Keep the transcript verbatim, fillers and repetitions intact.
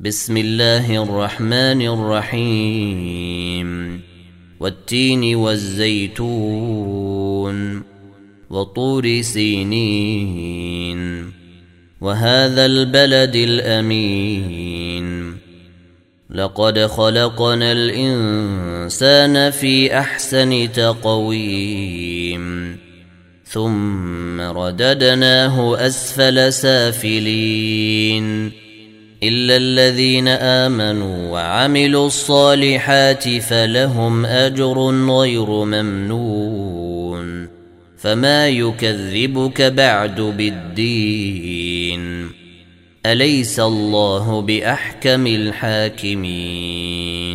بسم الله الرحمن الرحيم والتين والزيتون وطور سينين وهذا البلد الأمين لقد خلقنا الإنسان في أحسن تقويم ثم رددناه أسفل سافلين إلا الذين آمنوا وعملوا الصالحات فلهم أجر غير ممنون فما يكذبك بعد بالدين أليس الله بأحكم الحاكمين